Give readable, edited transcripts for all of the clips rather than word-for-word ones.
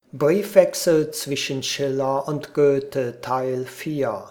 Briefwechsel zwischen Schiller und Goethe Teil 4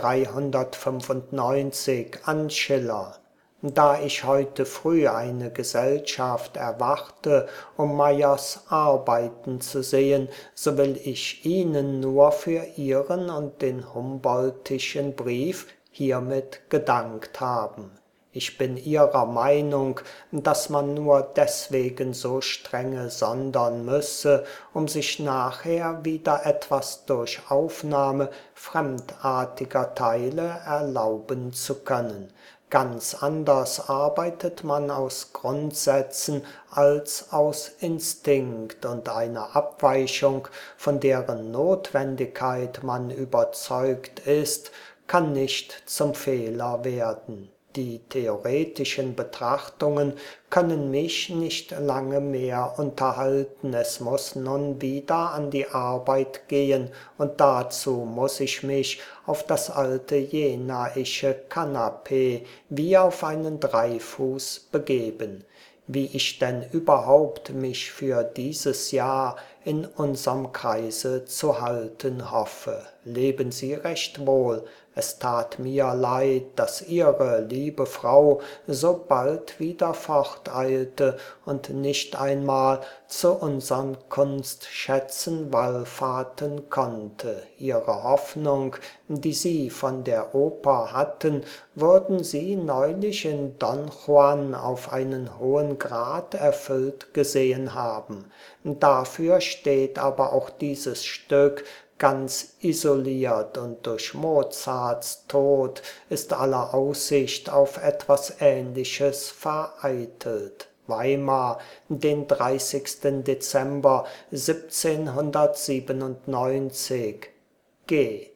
395 an Schiller. Da ich heute früh eine Gesellschaft erwarte, um Meyers Arbeiten zu sehen, so will ich Ihnen nur für Ihren und den Humboldtischen Brief hiermit gedankt haben. Ich bin Ihrer Meinung, dass man nur deswegen so strenge sondern müsse, um sich nachher wieder etwas durch Aufnahme fremdartiger Teile erlauben zu können. Ganz anders arbeitet man aus Grundsätzen als aus Instinkt, und eine Abweichung, von deren Notwendigkeit man überzeugt ist, kann nicht zum Fehler werden. Die theoretischen Betrachtungen können mich nicht lange mehr unterhalten, es muss nun wieder an die Arbeit gehen, und dazu muss ich mich auf das alte jenaische Kanapee wie auf einen Dreifuß begeben. Wie ich denn überhaupt mich für dieses Jahr in unserem Kreise zu halten hoffe. Leben Sie recht wohl. Es tat mir leid, dass Ihre liebe Frau so bald wieder forteilte und nicht einmal zu unsern Kunstschätzen wallfahrten konnte. Ihre Hoffnung, die Sie von der Oper hatten, würden Sie neulich in Don Juan auf einen hohen Grad erfüllt gesehen haben. Dafür steht aber auch dieses Stück ganz isoliert, und durch Mozarts Tod ist alle Aussicht auf etwas Ähnliches vereitelt. Weimar, den 30. Dezember 1797. G.